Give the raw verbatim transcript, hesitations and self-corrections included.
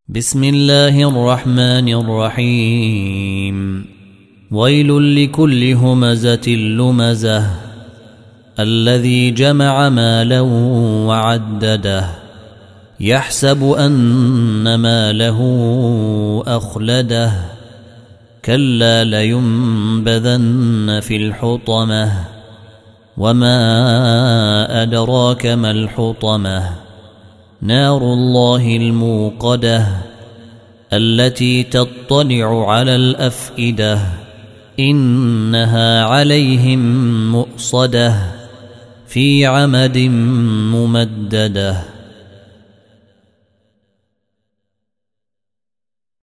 بسم الله الرحمن الرحيم. ويل لكل همزة لمزة الذي جمع مالا وعدده يحسب أن ماله أخلده كلا لينبذن في الحطمة وما أدراك ما الحطمة نار الله الموقدة التي تطلع على الأفئدة إنها عليهم مؤصدة في عمد ممدده.